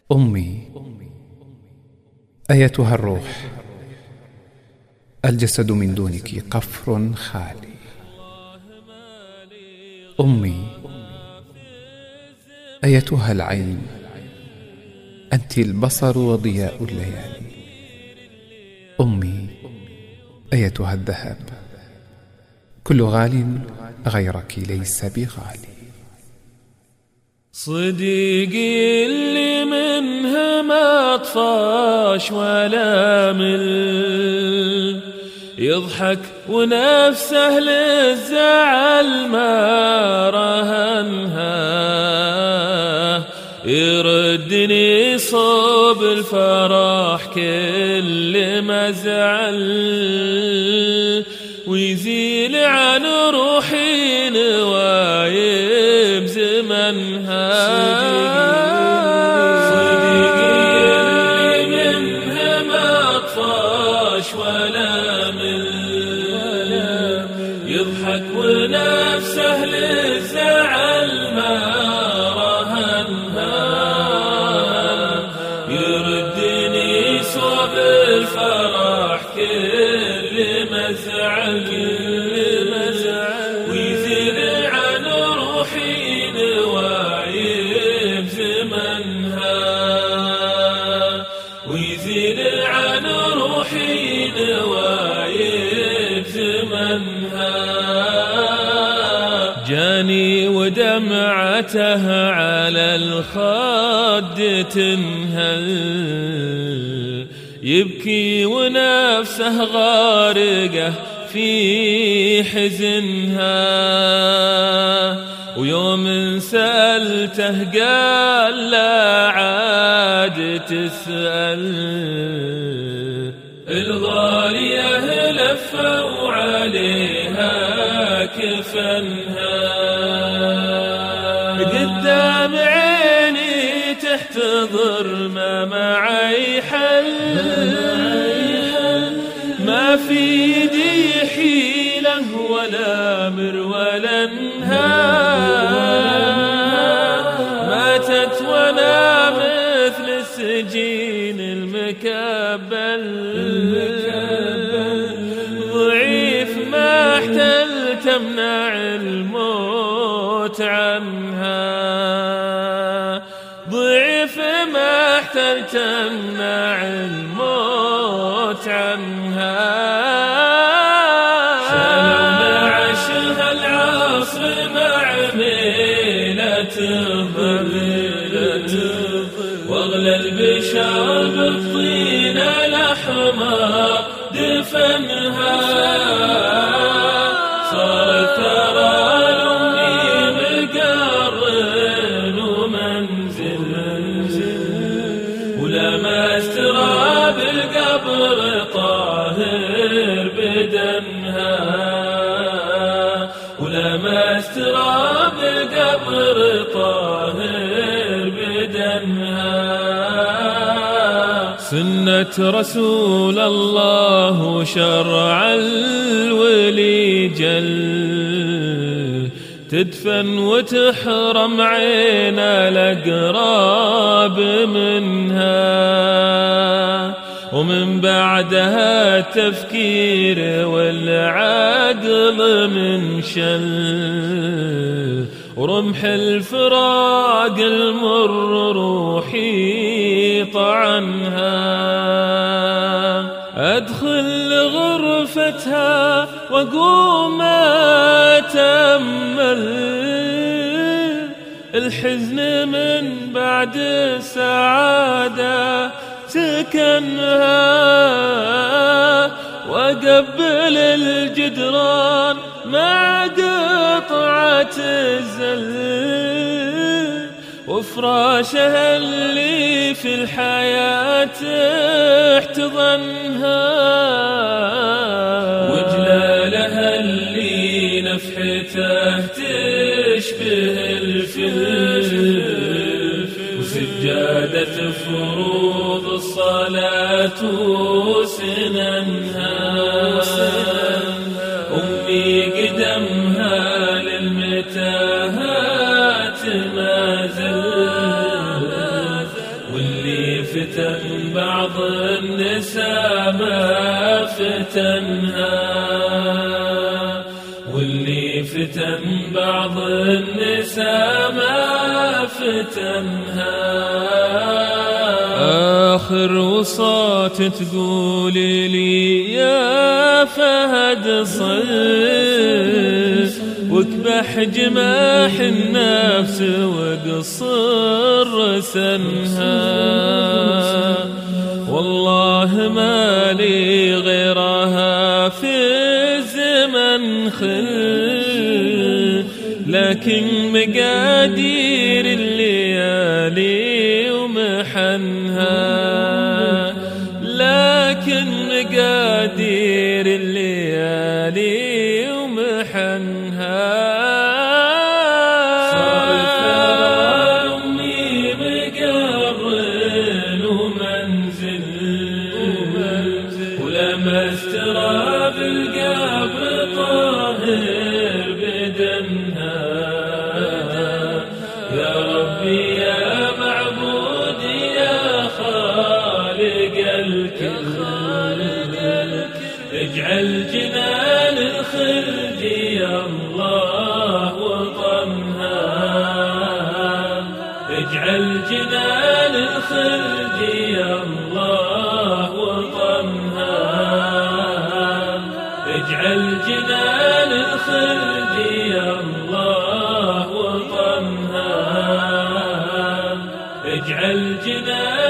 أمي أيتها الروح، الجسد من دونك قفر خالي. أمي أيتها العين، أنت البصر وضياء الليالي. أمي أيتها الذهب، كل غال غيرك ليس بغالي. صديقي اللي منها ما طفاش ولا مل، يضحك ونفسه للزعل ما رهنها، يردني صوب الفرح كل ما زعل، ويزيل عن روحي نوايب زمنها. صديقي اللي منها ما طفاش ولا مل، يضحك ونفسه للزعل ما رهنها، يردني صوب الفرح كل ما زعل، ويزيل عن روحي نوايب زمنها، ويزيل عن روحي نوايب زمنها. جاني ودمعته على الخد تنهل، يبكي ونفسه غارقه في حزنها، ويوم سألته قال لا عاد تسأل، الغالية لفوا عليها كفنها. قدام عيني تحتضر ما معي حل، ما في يدي حيلة ولا مر ولا ماتت وانا مثل السجين المكبل، ضعيف ما احتلت امنع الموت عنها، ضعيف ما احتلت امنع الموت عنها. شالوا معشها العصر مع ميلة الظل، واغلى البشر بالطين الأحمر دفنها، صار الثرى لأمي مقرن ومنزل، ولما استراب القبر طاهر بدنها، ولما استراب القبر طاهر بدنها. سنة رسول الله وشرع الولي جل، تدفن وتحرم عين الأقراب منها، ومن بعدها التفكير والعقل منشل، ورمح الفراق المر روحي طعنها. أدخل غرفتها وأقوم أتأمل، الحزن من بعد السعادة سكنها، وأقبل الجدران مع قطعة الزل، وفراشها اللي في الحياة احتضنها، وجلالها اللي نفحته تشبه الفل، وسجادة فروض الصلاة سننها. أمي قدمها للمتاهات ما زل، واللي فتن بعض النساء ما فتنها، واللي فتن بعض النساء ما فتنها. آخر وصات تقولي لي يا فهد صل واكبح جماح النفس وقصر سنها، والله ما لي غيرها في الزمن خل، لكن مقادير الليالي ومحنها، لكن مقادير الليالي ومحنها. صار الثرى أمي مقرن ومنزل، ولمست تراب القبر طاهر بدنها. يا ربي يا معبودي يا خالق الكل، اجعل جنان الخلد يا الله وطنها، اجعل جنان الخلد يا الله وطنها، اجعل جنان الخلد يا الله وطنها، اجعل جنان